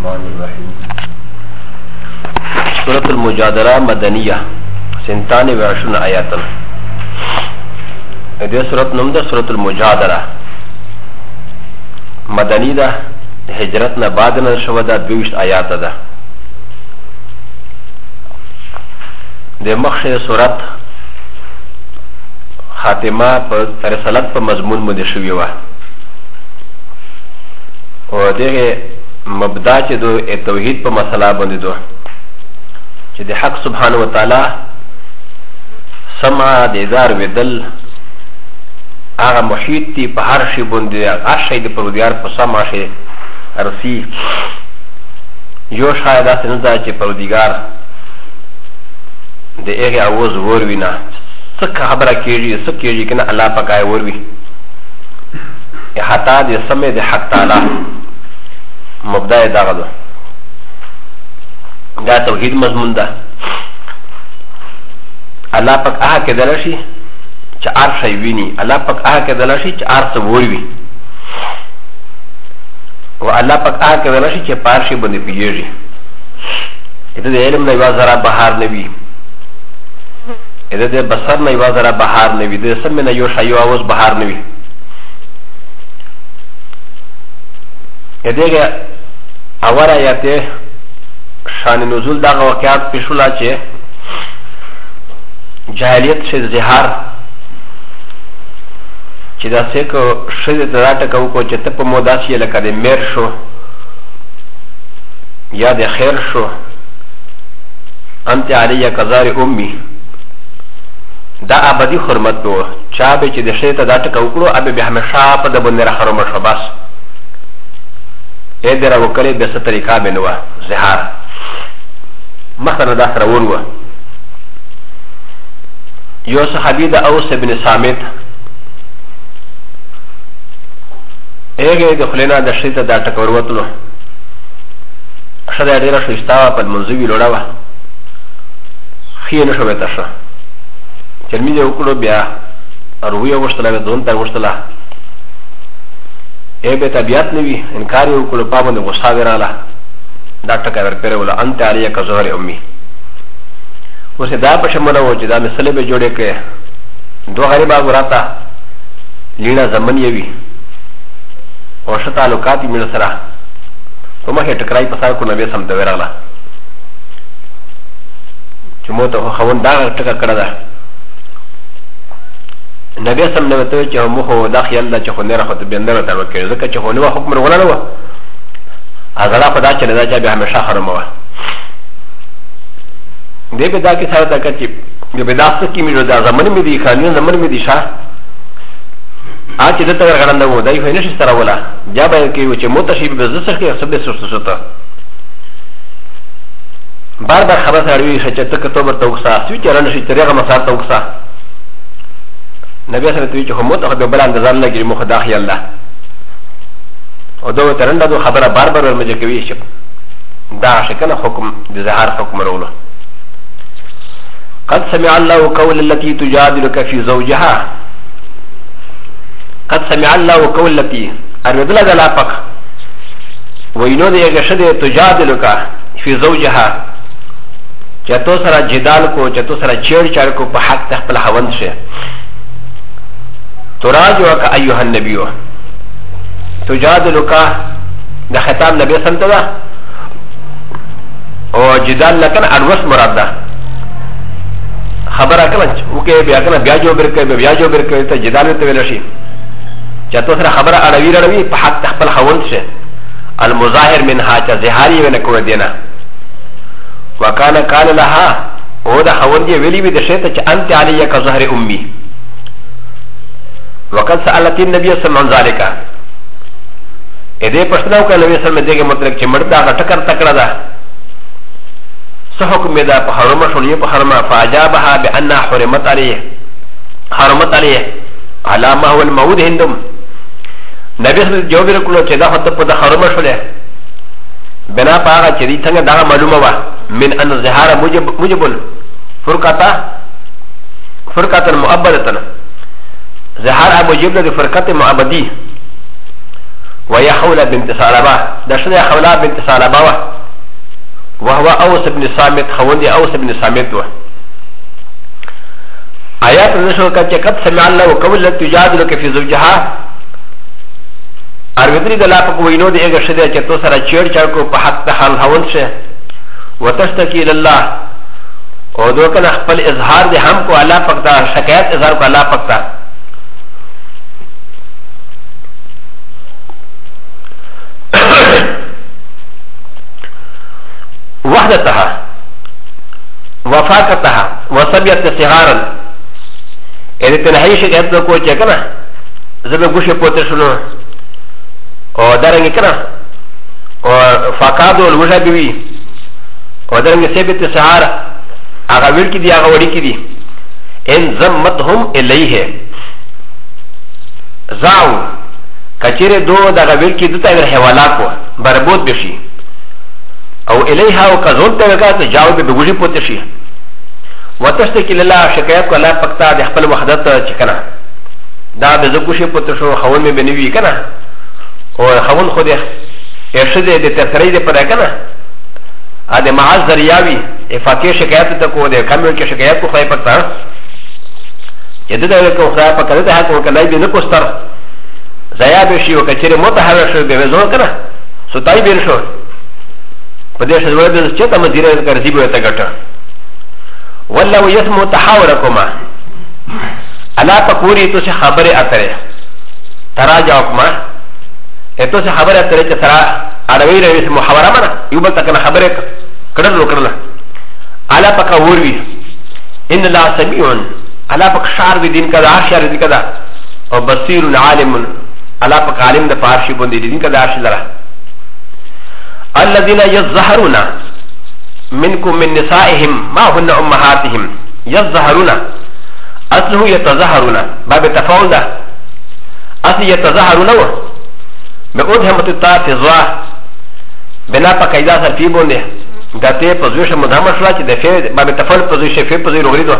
الرحمن الرحيم. سورة المجادلة مدنية 22 آياتا. دي سورة نمدة سورة المجادلة مدني ده هجرتنا بعدنا شودا 22 آيات ده. دي مخشي سورة خاتمه پر رسالت پر مضمون مده شوی و و دیگه مبدا چه دو توحید پر مسئله بنده دو چه دی حق سبحانه و تعالی سمع دیدار ودل آغا محیط تی پا هر شی بنده هر شی دی پرودیار پا سمع شی رسی یو شاید آسی نده چه پرودیگار دی ایغی آوز وروی نا سک خبره کیږي سک کیږي کنه الله پاکای وروي احاطه دې سمې د حق تعالی مبدا دا غدو دا توحید مضمون ده الله پاک هغه کې دلشي چې عرش ویني الله پاک هغه کې دلشي چې عرش وروي او الله پاک هغه کې دلشي چې پارشي باندې پیږي دې د علم نه وازره بهار نبی د بصر نه یوازې را بهار نه وي د سمې نه یو شی اوس بهار نه وي دغه اول آیات شان نزول دغه واقعات پیښولا چې جاهلیت شه زهار چې دا څه کو شه د راټکو کو چې ته په موداسي لکه د میر شو یا د خیر شو انت علی کزار امي دا ابدی حرمت دو چا به چې د شی ته دا ټکه وکړو ابه به همیشه په د باندې حرام شو بس اې دره وکړې به څه طریقه به نو زهار مثلا دا سره ونو یو صحابي د اوس ابن صامت هغه د خلینا د شی ته دا ټکه وروتلو شدا ډیره شوستا په منځوي لوړاوه خې نه شو وته شو چرمی دې وکړو بیا رویه وشتله به ځون ته وشتله ای به طبیعت نه وي انکار یې وکړو پابند غصه وراله دا ټکه ورپېره وله انت علیه که ظهر امي اوس دا په شمله و چې دا مسلې به جوړې کړې دوه غریبه وراته لیړه زمن یې وي او ښه تعلقات یې مړه سره په مخې ټکرای په سر کو نه به سم ته وراله چې مو ته خوند دا ټکه کړه ده نبی سم نه وته چې مو خو دا خیال ده چې خو نه راخته بندره تر وکړي ځکه چې خو نو حکم ورغله نو اغلا په دا چې نه دا چې به همیشه حرام و دې په دا کې سره دا چې به دا څه کې مې دا زمن مې دي خاني زمن مې دي شاه ا چې دته ورغلند و دای خو نه شي سره ولا بیا به کې چې متشی به زسه کې سبه سوسته بار بار خبر سره چې ته کتو ورته وسه چې رانه شي طریقه مسار ته وسه نبي سره توی چې هم ته به بل اندازان لګي مخ داخل الله او دوه ترنده دو خبره بار بار ورمجه کوي چې دا شکنه حکم د ظهار حکم ورولو قد سمع الله قول التي تجادلك في زوجها قد سمع الله قول التي ارمدل دلا پک وینو دې غشده تجادلك في زوجها چتو سره جدال کو چتو سره چیر چار کو په حق تخپل حوند شه تراجعك أيها النبي تجادلك ده خطاب نبي سنتدا و جدال لكن أروس مراد ده خبر أكلنج وكي بيأكنا بياجو بركي بياجو بركي تجدال تولشي جاتو سر خبر أروي روي بحق تخبل خوند شه المظاهر منها جزهاري ونكو دينا وكان قال لها وده خوندي ولي بدشيطة أنت علي كظهر أمي وقد سألت النبي صلى الله عليه وسلم ذلك اذا پښتنو کله نبی صلی الله علیه وسلم مطلق چې مردا غټکر تکړه ده صحکم مدا په حرم شولې په حرم فاجابها بان حرمت عليه على ما هو الموعود عندهم نبی صلی الله علیه وسلم جواب ورکړو چې دا هته په حرم شولې بنا پاغه چې دې څنګه دا معلومه و من ان الظهار موجب فرقه مؤبده ظهار ابو جبل د فرقت معبدی وهي حولة بنت سالبة دشنا حولة بنت سالبة وهو أوس بن صامت خوندي أوس بن صامت آيات نشو قد سمع الله وقول تجادلك في زوجها ارویدری دلا پا کوینو دی اگر شده چه تو سر چیر چر کو پا حق حال حول شه و تشتکی لله و دو کن اخپل اظهار دی هم کو اللہ پکتا شکایت اظهار کو اللہ پکتا وحدتها وفاقتها وصبیت صغارا یعنی تنہی شکایت دو کو چه کنا زبه گوشه پوتر شنو او دارنگی کنا او فاقادو الوجه بیوی او دارنگی سیبت سهار آغا ویل کی دی آغا وڑی کی دی ان زمتهم الیه زاو کچیر دو داغا ویل کی دوتا اگر حوالا کو بربود بشی او الیها او کزون تاوکا تو جاو بی بگوشی پوتشی وتشتکی لله شکایت کو اللہ پکتا دی خپل وحدت چکنا دا بزگوشی پوتشو خون میں بنوی کنا او خون خود ارشد د تسری د پر کنه ا د معاذ ذریعاوی افاقی شکایت ته کو د کمیل کې شکایت کو خای پکتا یده دا کو خای پکړه ته کو کنه به نه کوستر زیا به شی او کچره متحرر شو به وزو کنه ستای بیر شو په دې شوه د چته مدیره ګرځي به ته ګټه والله يسمو تحاوركما الا تقوري تو خبره اتره تراجعكما اتو سے خبر اترے چه سرا عربی روی سے محاورہ منا یو بلتا کنا خبر کڑر رو کرنا علا پکا وروی ان لا سمیعون علا پک شعر دی دین کدا عرشی دی کدا او بصیر عالم علا پک عالم دا پارشی بندی دین کدا عرشی لرا الذين يظهرون منكم من نسائهم ما هن امهاتهم يظهرون اصله يتظاهرون باب تفاول ده اصل يتظاهرون بأدهمت التافزوا بنا پا قیدا سر فی بونده دا تی پزویش مدامه شلا چه ده فی باب تفاول پزویش فی پزوی رو غریدو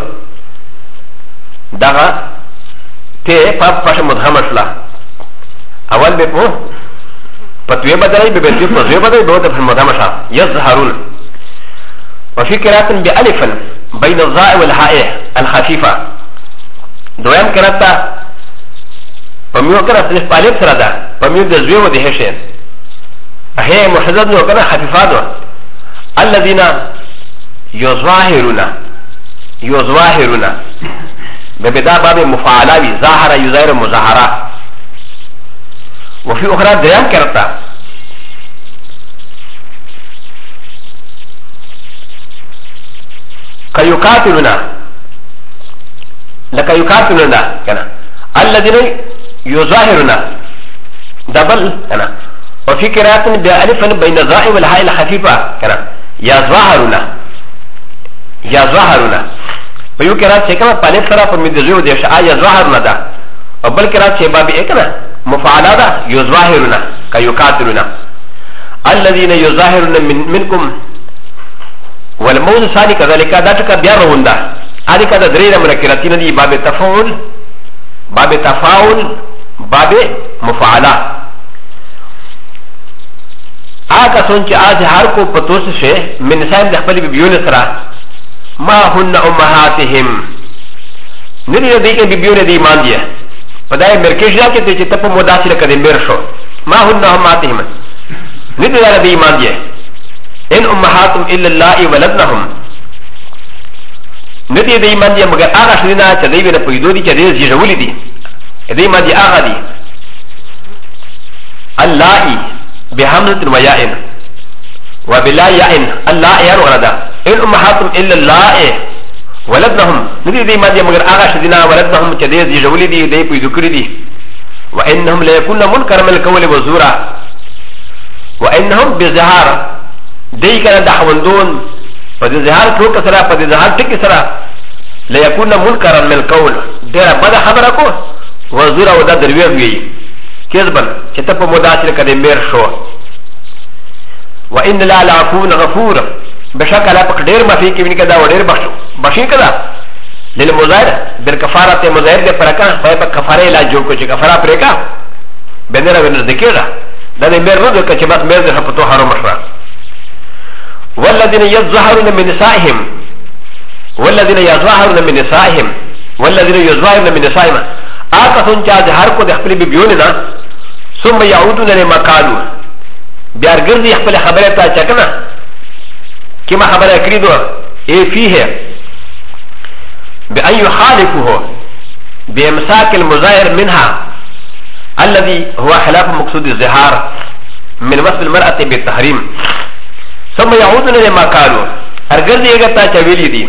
داغا تی پا پاش مدامه شلا اول بی پو پتوی بدلائی بی بیتوی پزوی بدلائی بہت پاش مدامه شلا یظهرون وفي قراءة بألفا بين الظاء والهاء الخفيفة دوام قراءة فميو قراءة صرف بالف سردا فميو دزوي ودهشين هي محدد نو كنا خفيفات الذين يظاهرون ببدا باب مفاعلاوي ظاهر يظاهر مظاهرة وفي أخرى دوام قراءة كيقاتلنا لك يقاتلنا كنا الذين يظاهرنا دبل كنا وفي قراءة بألف بين الظاء والهاء الخفيفة كنا يظاهرنا ويو قراءة كنا بالف سرا فمدزيو ديش يظاهرنا دا وبل قراءة باب كنا مفعلا دا يظاهرنا كيقاتلنا الذين يظاهرون منكم والموز ثاني كذلك ذاتك بيارون دا هذه كذا درينا من كراتين دي باب تفاعل باب مفعلا آكا سنچ آج هر کو پتوس سے من نسائم دخبلی ببیون سرا ما هن امهاتهم نری ردیکن ببیون دی ایمان دیا پدای مرکش دا کتے چی تپو مداسی لکدی مرشو ما هن امهاتهم نری ردی ایمان دیا ان امهاتهم الا الله ولدنهم ندی دی ایمان دی مگر آغا شدینا چا دی بینا پیدو دی چا دی زیجولی دی دی ایمان دی آغا دی اللہی بحملت ویائن وبلا یائن اللہ یان وردا ان امهاتهم الا الله ولدنهم ندی دی ایمان دی مگر آغا شدینا ولدنهم چا دی زیجولی دی دی پیدو کری دی وانهم لیکون منکر من القول وزورا وانهم بزهار دی کنه د خوندون په دې ظاهر ټوک سره په دې ظاهر ټکی سره ليكون منکرا من القول ډیره بده خبره کو وزور او د دروي وی کذبن چې ته په مداخله کده میر شو وان لا العفو غفور بشکل اپ ډیر مفي کې ونی کدا ډیر بشي کدا للمظاهر بالکفاره مظاهر د پرکا په کفاره لا جوړ کو چې کفاره پرکا بندره ونه ذکر دا د میر نه که چې بس میر د په تو حرام شوه والذین یظهرون من نسائهم والذین یظهرون من نسائهم والذین یظهرون من نسائهم آکسون چې ظهار کو د خپل بیبیونو نه ثم يعودون لما قالوا بیا ګرځي خپل خبره ته چکنه کما خبره کړی دو ای فيه بأن يخالفه بإمساك المظاهر منها الذي هو خلاف مقصود الظهار من وصف المرأة بالتحريم ثم يعودون لما قالوا ارغز يغتا چويلي دي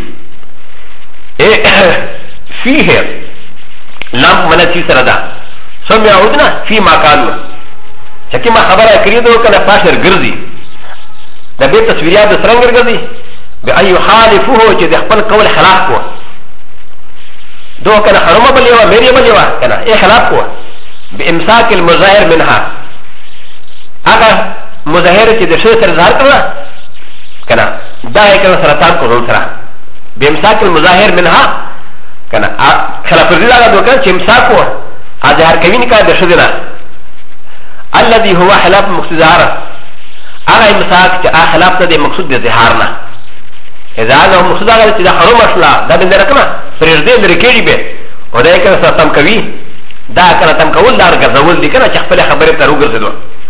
فيه لام منسي سردا ثم يعودون فيما قالوا چكما خبر كريدو كان فاشر غرزي ده بيت تصويريات سرنگ غرزي بأن يخالفوه چه ده خپل قول خلاف کو دو كان حرمه بليوا ميري بليوا كان ايه خلاف کو بامساك المظاهر منها اگر مظاهر چه ده شر سر ظاهر کړه كنا دا كنا سرطان کو ضرور سره بامساك المظاهر منها كنا خلاف الرضا دو كان چه امساكو اظهار کوين کا ده شدنا الذي هو خلاف مقصود ظهار اغا امساك چه خلاف ده مقصود ده ظهارنا اذا انا مقصود اغا چه ده حرم اشلا دا بندر کنا فرزده لرکیجی بے و دا کنا سرطم کوي دا کنا تم کول دار گرزول دی کنا چه خپل خبره ترو گرزدو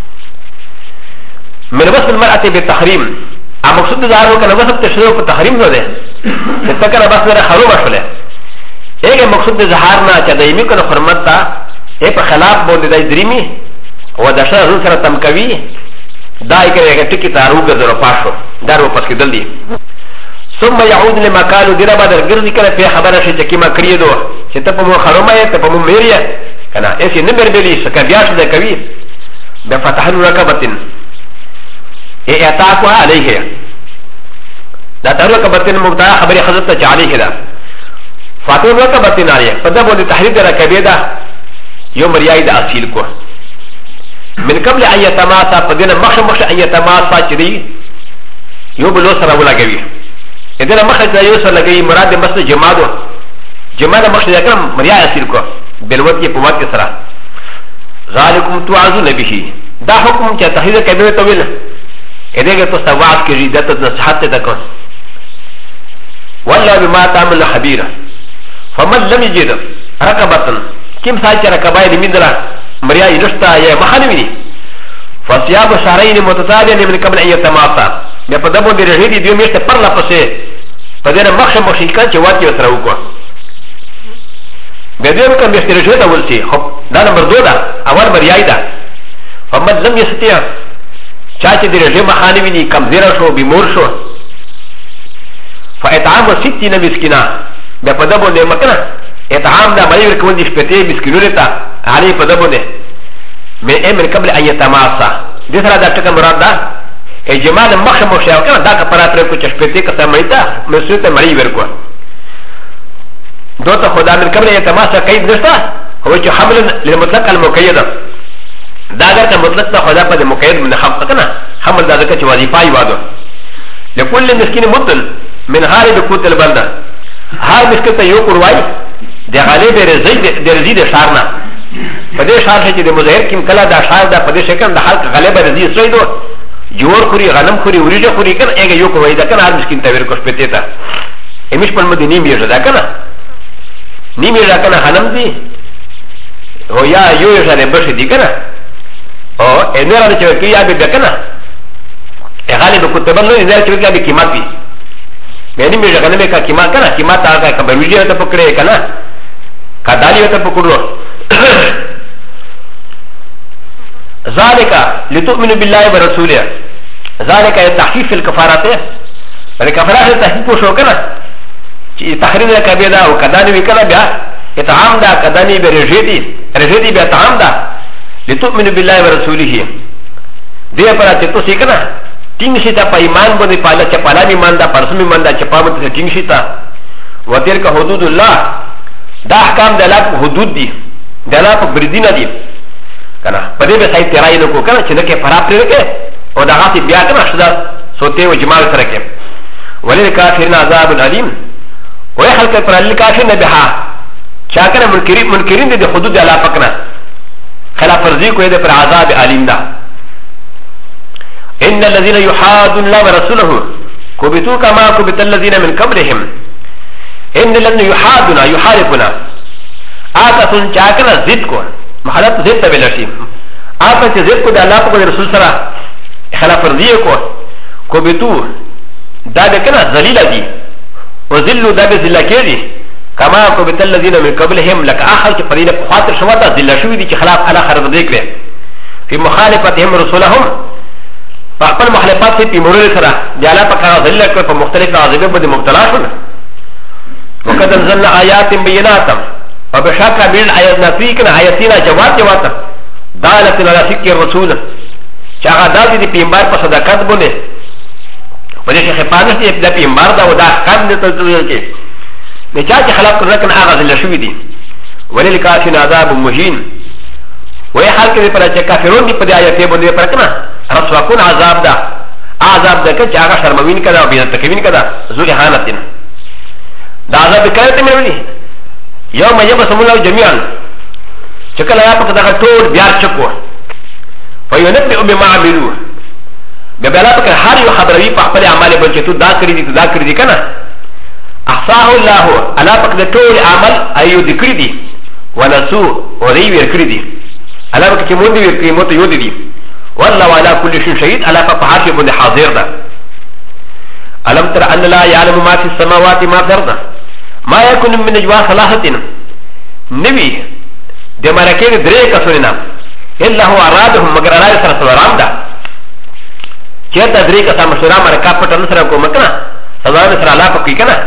من وصف المرأة بالتحريم مقصود ظهار کنا وصف تشریع په تحریم نو ده چې تکره بس نه حرام شوله اګه مقصود ظهار نه چې دایمي کنه حرمت تا ای په خلاف باندې دای دریمي و د شر سره تم کوي دای کې ټکی تارو ګرځو پاشو دارو پس کې دلی ثم يعود لما قالوا دير بعد الغرض كان في خبره شي چې کما کړی دو چې ته په مو حرامه ته په مو میریه کنه اسی نمبر بلی سکه بیا څه کوي د فتح رکبتن ای اتاقوا عليه دا تارو رکبتن مبتدا خبره حضرت عليه ده فاتو رکبتن عليه فدبو د تحرير رکبه ده يوم رياي د اصيل کو من قبل ان يتماسا فدنا مخش ان يتماسا چدي يو بلو سره ولګوي اذا مخش د يو سره لګي مراد مست جماعو جماعه مخش د کلم مريا اصيل کو بلوت کې پوات کې سره ذالکم توعظون به دا حکم چې تحرير کبه تویل اذا که تو سواد کې ریدت نصحت تک والله بما تعمل خبير فمن لم يجد ركبه كم ساعه ركبه لمندرا مريا يرشتا يا مخالمني فصياب شهرين متتابعين من قبل ان يتماسا بقدموا برهيدي ديوم يشت پرلا پسه پدنا مخش مشيكان چې واقع سره وکړه بدیو کوم یشت رجوع ولسي خب دا نمبر 2 دا اول مريا ده فمن لم يستطيع چاچه دی رجوع مخالمني کمزور شو بیمور شو فاطعام 60 مسكينا بقدموا دې مکنه اطعام دا مې ورکول دي شپته مسكينو ته علي پدمو دې من قبل ان يتماسا دې سره دا ټکه مراد ده اجماع مخ مخشاو کنه دا کپرا پر کو چشپته کته مېتا مسوته مړی ورکو دوته خدا من قبل يتماسا قید نشتا هو چې حمل للمطلق المقيد دا اگر که مطلق ته خدا په مقید من حق کنه حمل دا ځکه چې وظیفه ای وادو لكل مسكين مدن من غالب قوت البلده هر مسكين ته یو قروای د غالب رزي د شارنا په دې شار چې د مظاهر کیم کله دا شار دا په دې شکل د خلق غالب رزي سوی دو جوړ خوري غنم خوري وريجه خوري کنه هغه یو قروای دا کنه هر مسكين ته ورکوش پته تا امیش په مدینه میږي دا کنه نیمه دا کنه غنم دي او یا یو ځای بش دي کنه او انره چې کییا به کنه غالب کتب نو انره چې کییا به قیمت وي مېنی مې غنم کا قیمت کنه قیمت هغه کا بروجه ته پکړې کنه کدالی ته پکړو ذالک لتؤمنوا بالله ورسوله ذالک تخفيف الكفارات الكفارات تخفيف شو کنه چې تحریم کبه دا او کدانی وکړه بیا اطعام دا کدانی به رجدي به اطعام دا لتؤمنوا بالله ورسوله دې پر چې تاسو کنه تینګ شي ته په ایمان باندې پاله چې پاله ایمان دا پرسم ایمان دا چې پامت ته تینګ شي ته وتر کا حدود الله دا احکام د الله حدود دي د الله په بریدینه دي کنه په دې به صحیح ترای نه کو کنه چې نه کې فرا پرې کې او دا غاټي بیا کنه شدا سوته او جمال سره کې ولل کافرین عذاب الیم وای خلک پر الکافرین بها چا کنه منکرین دي حدود الله پکنه خلاف ورزي کوی د پر عذاب الیم دا ان الذين يحادون الله ورسوله كبتوا كما كبت الذين من قبلهم ان الذين يحاربون آتسون چاکنا زد کو محلت زد تبلشی آتا چه زد کو دا اللہ پاک رسول سرا خلاف ورزی کو کبتو دا بکنا ذلیل دی وذلو دا بذلہ کی دی كما كبت الذين من قبلهم لك آخر كفرين خاطر شواتا ذلة شوي دي خلاف على خرب ذكره في مخالفتهم رسولهم فأقبل مخالفات في مرور سرا جالا فكان ذلة كفر مختلف عظيمة بدي مبتلا شنا وقد انزلنا آيات بينات وبشاكا من آياتنا فيكنا آياتنا جوات دالتنا على سكي الرسول شاكا دالتي دي بيمبار فصدقات بني وليش خفانش دي بيمبار دا ودا خام دي تلتوزل كي نجاة خلاق الركن آغاز اللي شوي دي وللكافرين عذاب مهين وهي حال كده پر چه کافرون دي پده آیاته بنده پر کنا رسواکون عذاب دا عذاب دا که چه آغا شرموین کده و بیدت تکوین کده زول حانتین دا عذاب بکرته مرولی یوم یبسم الله جميعا چکل آیا پک دا طول بیار چکو فیونبئ بما عملو ببلا پک هر یو خبروی پا خپل عمال بل چه تو دا کری دی تو دا کری دی کنا احصاه الله على فقد طول عمل ايو ذكر دي ونسو ودي ذكر دي على فقد كمون دي ذكر موت يود دي والله على كل شيء شهيد على فقحات بن حاضر ده ألم تر أن لا يعلم ما في السماوات ما في الأرض ما يكون من نجوى صلاحة نبي دي ملكين دريك سننا إلا هو أرادهم مگر أراد سر سلام ده كيرتا دريك سر مشورا مركا پتا نسر کو مكنا سلام نسر الله فقی کنا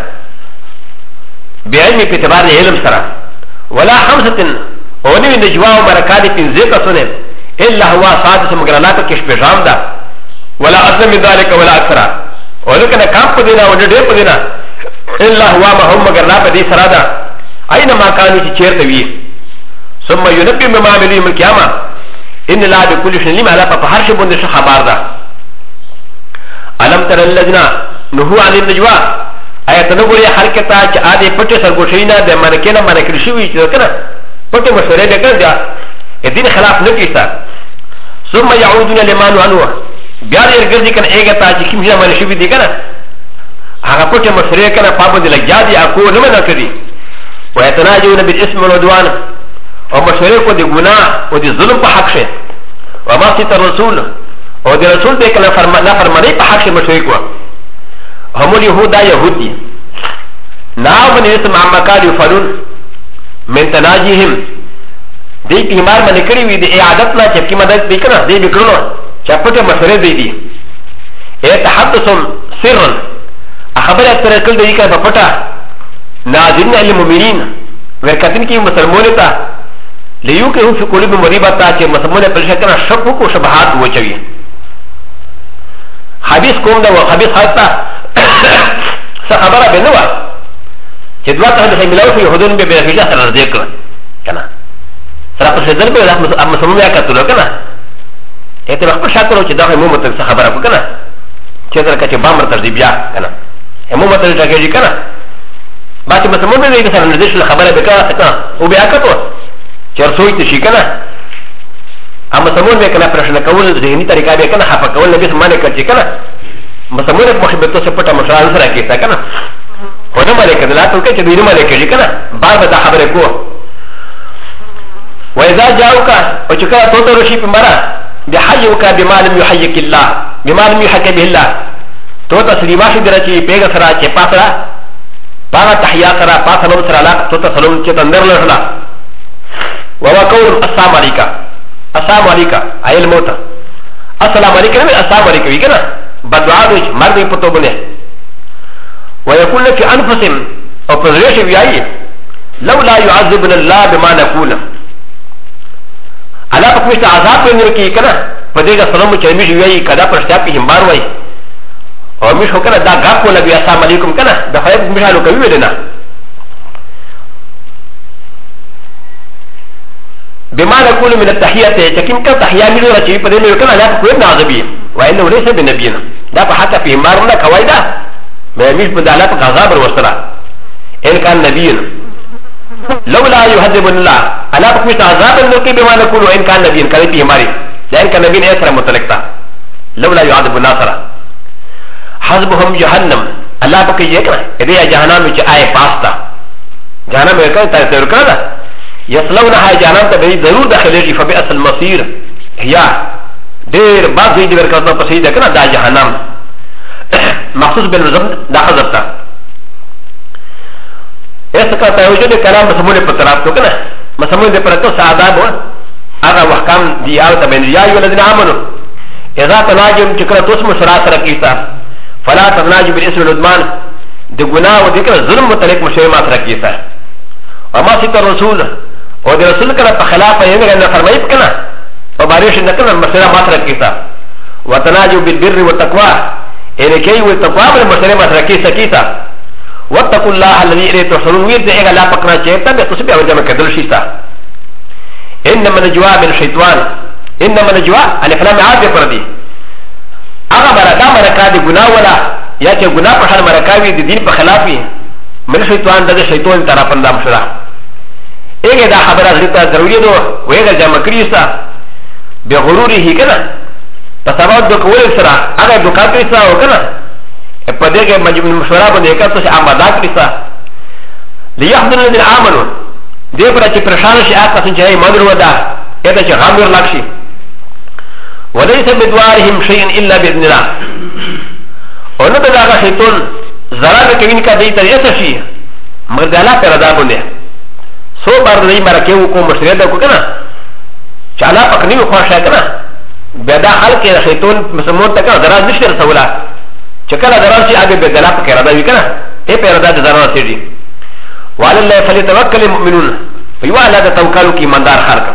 بعلم باعتبار علم سرا ولا خمسة ونوي نجوى ومركات تنزيك سنة إلا هو سادس مگر الله فقش بجام ده ولا أدنى من ذلك ولا أكثر ولكن كام قدنا ونجدر قدنا إلا هو ما هم مگر الله فدي سرا ده أينما كانوا تشير نبي ثم ينبي بما عملوا يوم القيامة إن الله بكل شيء لما لا فحرش بندش خبار ده ألم تر الذين نهوا عن النجوى آيات نقول يا حركتا چه آده پته سرگوشینا ده منکینا منکرشوی چه کنا پته مشوره بکن ده الدين خلاف نکیسا ثم يعودون لما نعنوه بیار ارگرزی کن ایگتا چه کم جنا منشوی دی کنا آغا پته مشوره کنا پابند لگجا دی اکو نمنا کردی ويتناجون بالاسم والعدوان ومشوره کو دی گناہ و دی ظلم پا حق شه وما سيت الرسول و دی رسول دی کنا فرمانی پا حق شه مشوره کو هم اليهود يهودي نعم من اسم عما كانوا يفعلون من تناجيهم دي بيمار من كري وي دي اعادتنا چپکی مدد دي کنا دي بکرنو چپٹے مشورے دي دي اے تحدثم سرا خبر اتر کل دي کا بپٹا ناظرین المؤمنین ورکتن کی مسلمون تا لیو کہ في قلوب مریبتا کہ مسلمون پر شکنا شک کو شبہات وہ چوی حدیث کوم دا حدیث حتا خبره بنوا چې دوه ته د ملاو په يهودون به به هجا سره ذکر کنه سره په ځل به د مسلمان یا کتل کنه اته په شاکرو چې دا مو مت خبره کو کنه چې تر کچې بامر تر دی بیا کنه مو مت تر کېږي کنه باندې مسلمان به دې سره نږدې خبره به کنه او بیا کتو چرسوي ته شي کنه اما مسلمان به کنه پرشن کول ذهني طریقه به کنه حق کول نبی سمانه کوي کنه مسلمان محبتو سے پٹا مشران سره کیسا کنه ونه ملک نه لاتو کې چې دې ملک کې کنه بار به خبره کو و اذا جاءوك او چې کله تو ته رشي په مرا بحيوك بما لم يحيك الله بما لم يحك به الله تو تسلیما شي درچې پیغه سره چې پاسره باغ تحیا سره پاسلو سره لا تو تسلم چې تندر لرلا وقول السلام عليكم السلام عليكم اي الموت السلام عليكم السلام عليكم وکنا بدعاء مرد پتوبنه ويقول في انفسهم او پزریش ویای لولا يعذبنا الله بما نقول الا پکوشت عذاب ورنه کی کنا پدیگا سلام چرمیش ویای کدا پرشتیا په همبار وای او مش هو کنا دا غاپ کو لګي السلام علیکم کنا د خیر مشالو کوي ودنا بما نقول من التحيات چکم کا تحیا ملو رچی پدې نو کنا لا کوئی نازبی وانه ليس بنبينا دا حتى في مارنا كوايدا ما مش بدالات غضب وسرا ان كان نبي لولا يهذب الله الا بكم عذاب النكي بما نقول وان كان نبي كان في ماري لان كان نبي اثر متلقتا لولا يعذب الناصر حسبهم جهنم الله بك يكنا إذا جهنم آي باستا جهنم يكنا تذكرنا يصلونها جهنم تبعي ضرور داخلي فبئس المصير هي دير بعض زي دير كذا بسيط كنا دا جهنم مخصوص بالنظام دا حذفتا اسكا توجد كلام مسمون بطراب تو كنا مسمون دي پرتو سعاداب اغا وحكام دي آوتا بين رياء والذين آمنوا اذا تناجم چكرا تسمو شراط ركيستا فلا تناجم بالاسم العدمان دي گناہ و ديكرا ظلم متعلق مشرمات ركيستا وما سيط الرسول و دي رسول كنا بخلاف يمير ان فرمائب كنا وباريش نكنا مشرمات ركيستا وتناجم بالبر والتقوى ان كي والتقوى بالمشرمات ركيستا كيستا واتقوا الله الذي اليه تحصلون ويرد ايغا لا بقنا چيتا بتصبح وجمع كدل شيستا انما نجوا من الشيطان انما نجوا الافلام عادي فردي اغا بركا مركا دي گناه ولا يا چه گناه پر حال مرکاوی دي دين پر خلافي من الشيطان ده شيطان طرفن دا مشرا ايغا دا خبر ازلتا ضروري دو ويغا جمع كريستا بغروره كنا تصابات دو قول سرا اغا دو كاتريسا وكنا پدې مجموع مشوره باندې کړه چې آماده کړی ليحضر الذين آمنوا دې پر چې پرشان شي هغه څنګه چې ایمان ورودا اته چې غامر لاکشي وليس بدوارهم شيء الا باذن الله ونه دا شیطان زرا کوي کا دې ته یې شي مرداله پر ادا باندې سو بار دې مرکه کو مشوره دا کو کنه چاله پکنی خو ښه کنه بدا خلک شیطان مسمون ته کنه زرا نشي رسوله چکل دراسي آگے بدلا پا کرده وی کنا اے پیرده ده ضرورت سیدی وعلى الله فليتوكل المؤمنون فیوا اللہ ده توکلو کی مندار خارکا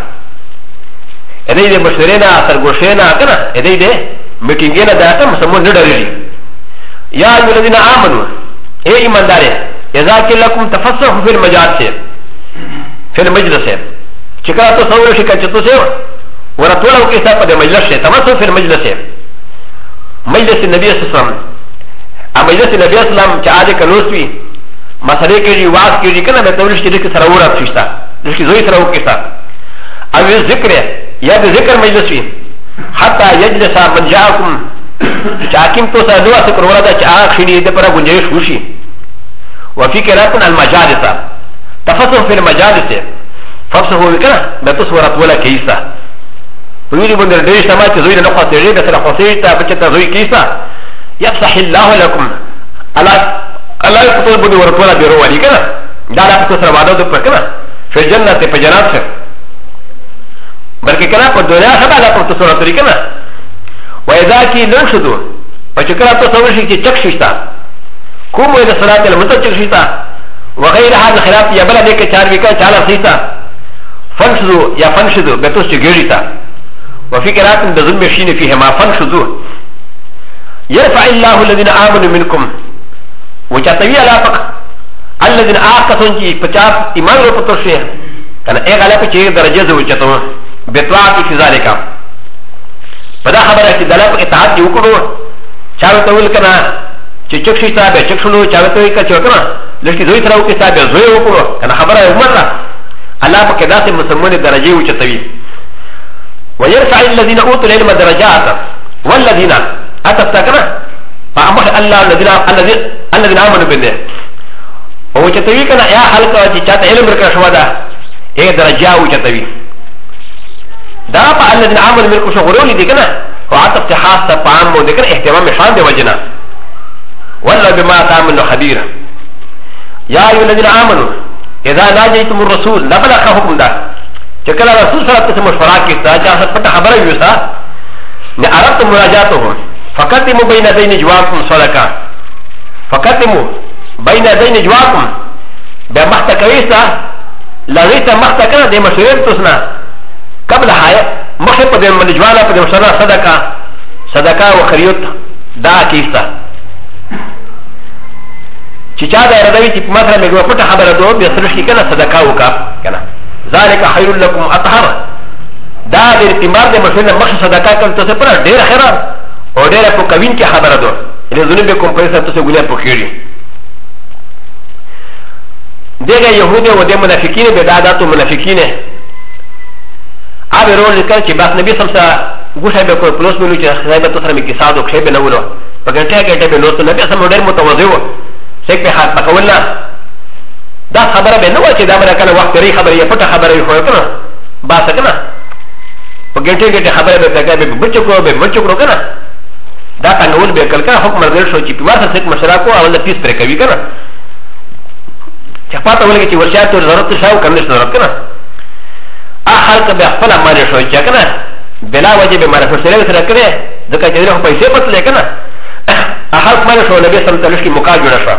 ادهی ده مشورینا سرگوشینا کنا ادهی ده میٹنگینا ده اتا مسمون ندریلی یا ایو الذین آمنوا اے ایماندارے اذا کی لکم تفسحوا فی المجال سے فی المجلس سے چکل تو سور شکا چتو سے ورطولو کیسا پا ده مجلس سے تفسحوا فی المجلس سے مجلس النبي صلى الله عليه وسلم مجلس النبي صلى الله عليه وسلم چاہے کنوسوی مسئلے کے لیے واضح کی کنا میں تولش کی ذکر سرورا فشتا جس کی زوی سرور کیسا او ذکر یا ذکر مجلس وی حتی یجلس من جاءکم چاکم تو سا دعا سکر وردا چاہ خیلی دے پر گنجائش ہوشی وفی قراتن المجالس تفسح فی المجالس ففسحو کنا میں تو سورت ولا کیسا ويري بندر ديش تما تزوي لنقطة تجيب بس الخصيصة بچتا زوي كيسا يفصح الله لكم الله يقتل بدو ورطولا بيرو ولي كنا دا لا تكسر وعدو دو پر كنا في الجنة في جنات سے بلکہ كنا پر دنیا خدا لا پر تصورة تري كنا وإذا كي ننشدو فشكرا تصور شكي چكشتا كومو إذا صلاة المتر چكشتا وغير هذا الخلاف يبلا ديك چاروي كنا چالا سيتا فنشدو يا فنشدو بتوس چگيرتا وفي قراءة بظلم الشين فيهما فانشذوا يرفع الله الذين آمنوا منكم وشاتوي على فق الذين آكسون جي پچاپ ایمان رو پتوشي كان ايه غلا پچه درجه زو چتو بتواعت في ذلك فدا خبر ہے کہ دلا پک اطاعت یو کرو چاو تول کنا چ چکشی تا به چکشلو چاو توي کا چو کنا لشی زوی تراو کی تا به زوی وکړو کنا خبر ہے عمر الله پک داسه مسلمان درجه و چتوي ويرفع الذين اوتوا العلم درجات والذين اتتكنا فامر الله الذين امنوا بالله هو چتوي كنا يا حلقه چې چاته علم ورکړ شو دا ايه درجه او چتوي دا په الذين امنوا ملک شو غرولي دي كنا او عطف خاص پام مو دي كنا اهتمام شان دي وجنا والله بما تعملوا خبير يا ايها الذين امنوا اذا ناجيتم الرسول لبلغ حكم ده چکل رسول صلی اللہ علیہ وسلم مشورہ کیتا جہاں پتہ خبر ہوئی سا نے عربت مراجعتهم فقدموا بين يدي نجواكم صدقه فقدموا بين يدي نجواكم بمحتكويسا لغيتا محتكنا دي مشورين تسنا قبل حياة مخي پا دي نجوانا پا دي مشورنا صدقه وخريوت دا کیستا چچا دا اردوی چی مثلا میگو پتہ خبر دو بیسرشی کنا صدقه وکا کنا ذلك خير لكم اطهر دا د اعتماد د مشورې مخه صدقه کول تاسو پر ډیر خیرات او ډیر په کوین کې خبره ده ان ذنوب کوم پیسې تاسو ګولې په کېږي دغه يهود او د منافقین به عادت منافقین اوبه رول کړ چې بس نبی صلی الله علیه وسلم غوشه به کو پلوس ملو چې صاحب تو سره می کې ساده خې به نه ولو په ګټه کې به نو ته نبی سم ډېر متوازی و څه په حق پکولنا دا خبره به نه و چې دا بل کنه وخت لري خبره یې پټه خبره یې خو کنه با څه کنه په ګټه کې خبره به پکې به بچو کو کنه دا قانون به کله حکم ورغل شو چې په واسطه څخه مشرا کو او له پیس پر کوي کنه چې پاته ولګي چې ورشات ته ضرورت شاو کنه ضرورت کنه اخر ک به خپل معنی شو چې کنه بلا وجه به معنی سره سره کړي ځکه چې له پیسې پتلې کنه اخر معنی شو نبی صلی الله علیه وسلم موقع جوړ شو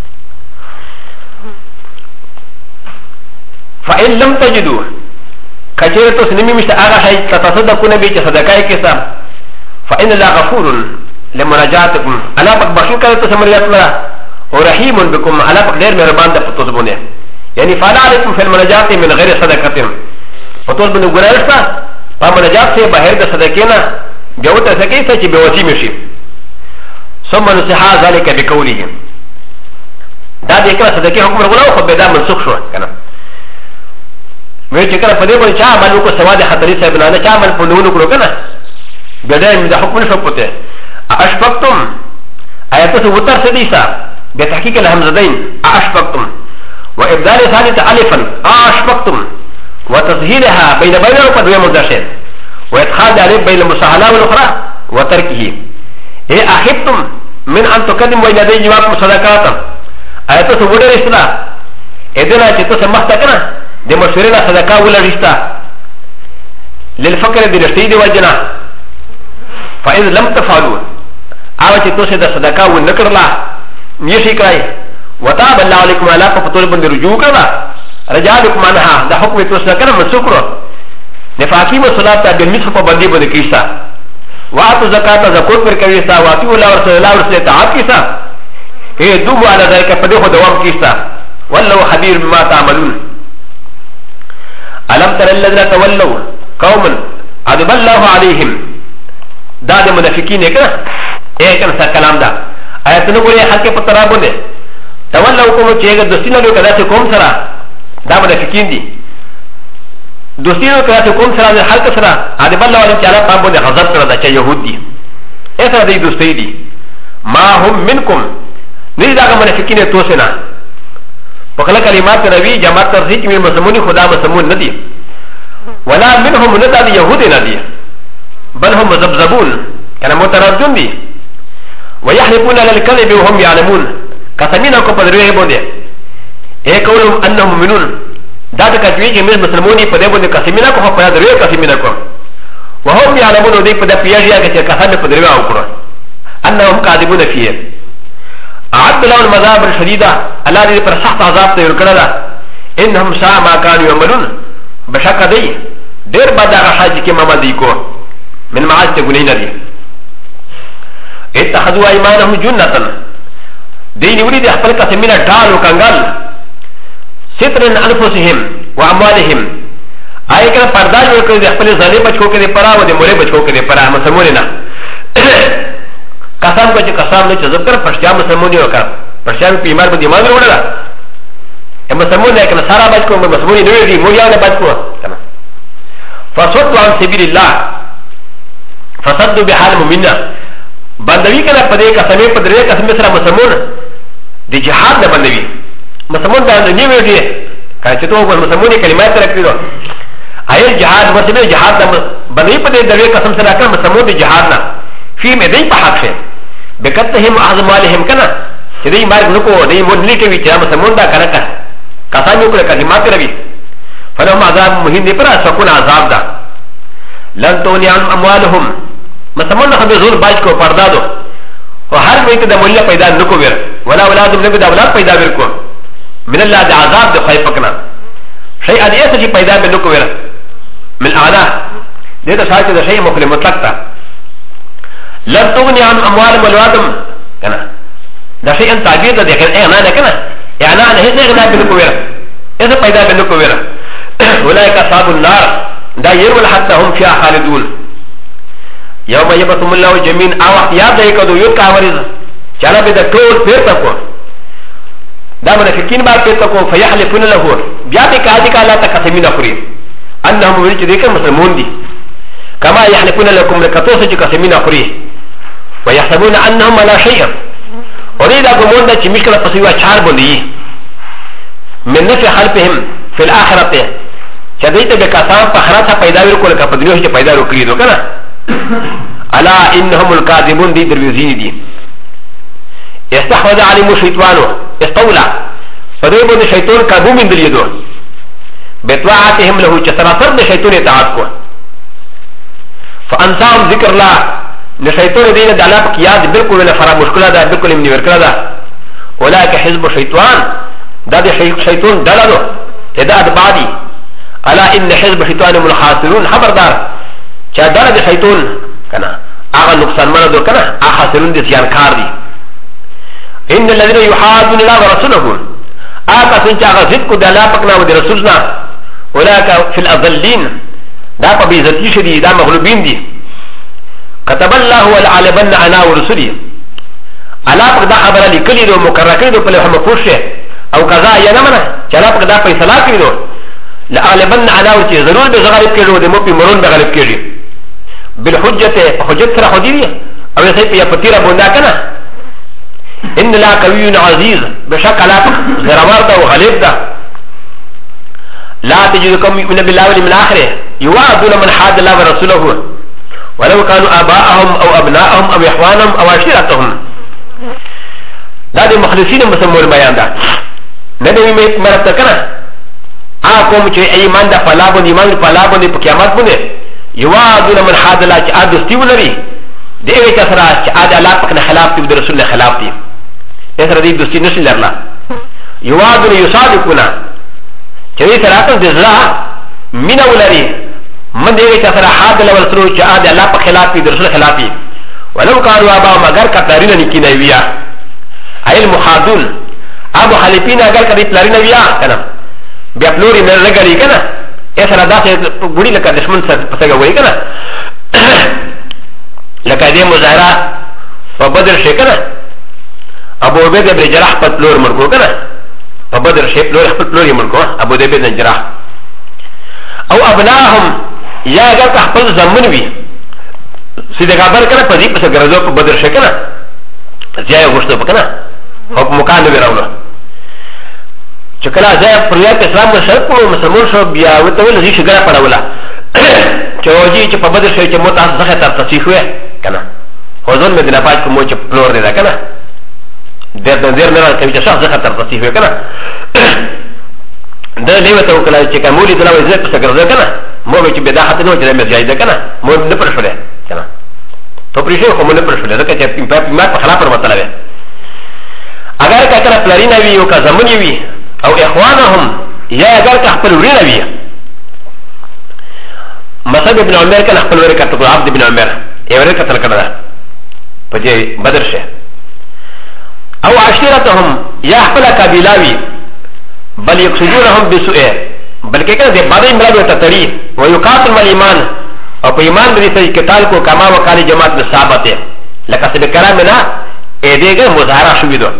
فإن لم تجدوا كثيرة سنمي مش أغا شيء تتصدقون به صدقائي كسا فإن الله غفور لمناجاتكم ألا بخشو كانت تسمريات لها ورحيم بكم ألا بقدر مهربان ده فتوزبونه يعني فعلا عليكم في المناجات من غير صدقتهم فتوزبونه قرارشتا فمناجات سي بحر ده صدقينا بيوتا سكيسا چي بيوتي مشي ثم نصحا ذلك بقولهم دا ديكرا صدقي حكم رغلاو خب بدا منسوخ شو كنا وی چې کله په دې باندې چا عمل وکړو سواد خطرې صاحب نه چا عمل په نونو کړو کنه بیا دې د حکم نشو پته اشفقتم آیات څه وتر سديسا به تحقیق الهمزتين اشفقتم وابدال ثالث الفا اشفقتم وتسهيلها بين وقد ومدشر وادخال الف بين المسهله والاخرى وتركه اي احبتم من ان تقدم بين يدي جواب صدقات آیات څه وړل استلا اذن چې تاسو مخته کنه د مشورې صدقه ولا رشتہ للفقر د رشتې دی وجنا فاذا لم تفعلوا او چې تاسو د صدقه و نکړلا میشي کوي وتاب الله علیکم علی فطول بند رجوع کړه رجالکم عنها د حکم تاسو کنه مسکرو نفاقی مسلات د مصف په باندې باندې کیسا واتو زکات زکات پر کوي سا واتو الله رسول الله ورسره تعاق کیسا اے دوه علی ذلک په دغه دوام کیسا والله خبير بما تعملون ألم تر الذين تولوا قوما غضب الله عليهم دا د منافقین کړه اې کنه څه کلام دا آیت نو ګورې حق په ترابو ده تولوا کوم چې دوستي نه کړه چې کوم سره دا منافقین دي دوستي نه کړه چې کوم سره د حق سره غضب الله علیهم تعالی په باندې غضب کړه دا چې يهود دي ایسا دې دوستي دي ما هم منکم نه دا منافقین توسه نه وكلا كلمات نبي جماعة ترزيق من مسلمون خدا مسلمون ندي ولا منهم ندى يهود ندي بل هم مذبذبون كان متردون دي ويحلفون على الكذب وهم يعلمون كسمينا كبدريه بودي ايه قولهم انهم مؤمنون ذات كتويج من مسلمون بدي كسمينا كبدريه كسمينا وهم يعلمون ودي بدا بيجيا كسمينا كبدريه اوكرا انهم كاذبون فيه أعد لهم المذاب الشديدة الذي پر سخت عذاب تير كردا إنهم ساء ما كانوا يعملون بشك دي دير بعد حاجة كما مديكو من معاذ تقولين دي اتخذوا أيمانهم جنة دي يريد أحفل كثمين دال وكانغال سترا أنفسهم وأموالهم أي كان پرداج وكذا أحفل زالي بچو كذا پرا ودي مولي بچو كذا پرا مسلموننا قسم کو چې قسم نه چې ذکر پښتیا مسلمانې وکړه پښتیا په ایمان باندې ایمان وروړه یم مسلمان نه کنه سارا بچ کو مسلمانې نه دی مولیا نه بچ کو کنه فصدوا عن سبيل الله فصدوا بحال مؤمنه بندوی کنه په دې قسمې په دې قسم سره مسلمان د جهاد نه بندوی مسلمان دا نه ویږي کله چې ته مسلمانې کلمات سره کړو اې جهاد مسلمان جهاد بندوی په دې قسم سره کړه مسلمان د جهاد نه في مدين بحقه بكتهم أعظمالهم كنا سيدي مارك نكو دي مدلتي ويتيام سموندا كنكا كسان يقول كلمات ربي فلهم عذاب مهين نبرا سكون عذاب دا لن توني عن أموالهم مسمونا خبزون باجكو پردادو وهر ويت دا مولي پیدا نكو وير ولا أولادهم نبي دا أولاد پیدا ويركو من الله دا عذاب دا خواهي پکنا شيء ادي ایسا چی پیدا بنكو وير من أعلا دیتا شاید دا شيء مخلي مطلق تا لن تغني عن أموالهم والوادم كنا ده شيء أن تعبير ده كان إغناء كنا إغناء هي إغناء بنكويرا إذا پیدا بنكويرا أولئك أصحاب النار ده يرول حتى هم فيها خالدون يوم يبطم الله جميعا أو احتياط ده يكدو يبقى ورز چالا بده طول بيرتكو ده منافقين بار بيرتكو فيحلفون له بياتي كادي كالا تقسمين أخرين أنهم ولج ذكر مسلمون دي كما يحلفون لكم لكتوسج كسمين أخري ويحسبون أنهم على شيء أريد أقومون دا مشكلة فسيوة شعر بندي من نفع خلفهم في الآخرة شديت بكسام فخراتها پیدا ورکو لکا پدنیوش چه پیدا رکلی دو کنا الا انهم الكاذبون دي دروزين دي استحوذ عليهم الشيطان استولى فدوبون الشيطان كابو من دليدو بطاعتهم له چسراسر د شيطان اطاعت کو فانساهم ذكر الله الشيطان دين د الله پک یاد بالکل ولا فرا مشکله ده بالکل من ورکړه ده اولئک حزب الشيطان دا د شيطان دلالو هدایت بعدي الا ان حزب الشيطان هم الخاسرون خبردار چا دل د شيطان کنا اغه نقصان منو کنا اغه خاسرون دي زیانکار دي ان الذين يحادون الله ورسوله اكا سنچا غزت کو د الله پکنا و د رسولنا اولئک في الاضلين دا په بیزتی شدي دا مغلوبین دي كتب الله والعلبن انا ورسولي الله پک دا خبره لیکلی دو مقرر کړی دو په لوح محفوظ شه او قضا یا نه منه چې الله پک دا فیصله کړی دو لأغلبن على وجه ضرور بغالب كيلو دمو في مرون بغالب كيلو بالحجة حجة سرا خديري أو يسيب يفتير بوندا كنا إن لا قوي عزيز بشك لا غير دا وغالب دا لا تجدكم يؤمن بالله واليوم الآخر يوعدون من حاد الله ورسوله ولو كانوا آباءهم أو أبناءهم أو إخوانهم أو عشيرتهم دا دي مخلصين مسمون بيان دا ندوي مرتب كنا اقوم چې ایمان د فلابون ایمان په فلابون په قیامت باندې یوادون من حد الله چې اد استیو لري دغه کسره چې اد الله په خلاف دی د رسول الله خلاف دی اسره دې دوستي نشي لرلا یوادون یصادقونا چې دې سره تاسو د زړه مینا ولري من دغه کسره حد الله ورسره چې اد الله په خلاف دی د رسول خلاف دی ولو كانوا ابا مگر کتارین نکینه ویا ایل محادون ابو حلیفین اگر کدی پلارین ویا کنه بیا پلوری مې لګړی کنه اسره داسې ګړي لکه دشمن سره پسګه وای کنه لکه دې مظاهره په بدر شي کنه ابو عبیده بن جراح په پلور مرکو کنه په بدر شي پلور خپل پلوري مرکو ابو عبیده بن جراح او ابناهم یا اگر خپل زمن وي سیده خبر کنه په دې پسګه راځو په بدر شي کنه ځای وښته کنه او مکان به راوړو چکلا ځای پریات اسلام مشرق او مسلمان شو بیا وته ول هیڅ ګره پړولا چوجي چې په بدر شي چې مو تاسو څخه تر تصحیح وې کنه حضور مدینه پاک کوم چې پلور دی کنه د دې نه راځي چې شخص څخه تر تصحیح وې کنه دا لیوه ته وکړه چې کومولي دلته عزت څخه ګرځي کنه مو چې بداحت نه وځي مې ځای ده کنه مو نه پرشله کنه ته پرېښه کوم نه پرشله ځکه چې په خلاف پر مطلب اگر کله پلارینه وی او کا زمونی وی او اخوانهم یا اگر که خپل ورینه وی مصعب ابن عمر کنه خپل ورینه کتل عبد ابن عمر یې ورینه کتل کړه په دې بدر شه او عشيرتهم یا خپل قبیله وی بل یقصدونهم بسوء بلکې کنه دې باندې مراد ته تری او یقاتل مل ایمان او په ایمان دې سې قتال کو کما وکاله جماعت د ثابته لکه سبه کرامنا اې دېګه مظاهره شوې دو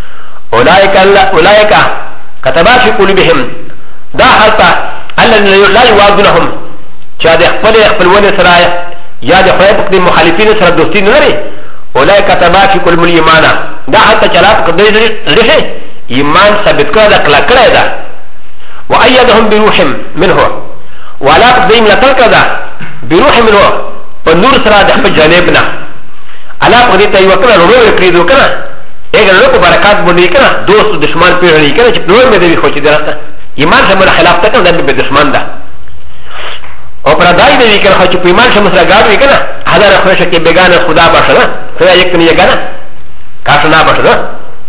اولئک كتبات في قلوبهم دا حتى الذين لا يوازنهم شاد يخبل ونسرا يا دي خيبك دي مخالفين سر دوستين نري اولئك كتبات في قلوب الايمان دا حتى چلاف قدي رشه ایمان ثابت کړه کلا کړه دا وايدهم بروح منه ولا قديم لتلك دا بروح منه فنور سرا د خپل جانبنا الا قدي ته یو کړه ورو کړی دو کنه اگر لوگ برکات بنی کنا دوست دشمن پیڑی کنا چپ نور میں دیوی خوشی درستا ایمان شمال خلاف تکن در بے دشمن دا او پردائی دیوی کنا خوشی پا ایمان شمال سرگاروی کنا حضر خوشا که بگان خدا باشا دا خدا یک کنی یگانا کاشنا باشا دا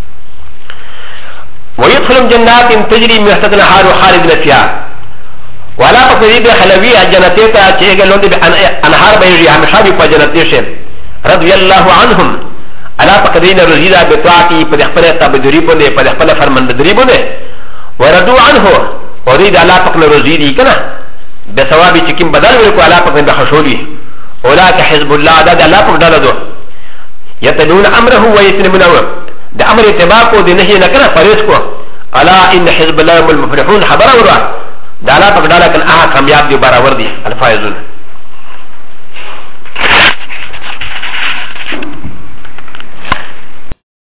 ویدخلم جنات تجری محتد نحار و خالد نفیا ولا پا قریب خلوی جنتی تا چه اگر لوگ بے انحار بیجی ہمیشہ بھی پا جنتی شے رضی اللہ عنہم الا فقدين الرزيدا بطاعتي فدخل تبدري بني فدخل فرمان بدري بني وردوا عنه وريد الا فقن الرزيدي كنا بثوابي تكيم بدل ولكو الا فقن بخشولي اولئك حزب الله دا الا فقن دلدو يتلون امره ويتنمونه دا امر اتباعكو دي نهي نكنا فريسكو الا ان حزب الله هم المفلحون حبر ورا دا الا فقن دلكن اها كامياب دي بارا وردي الفائزون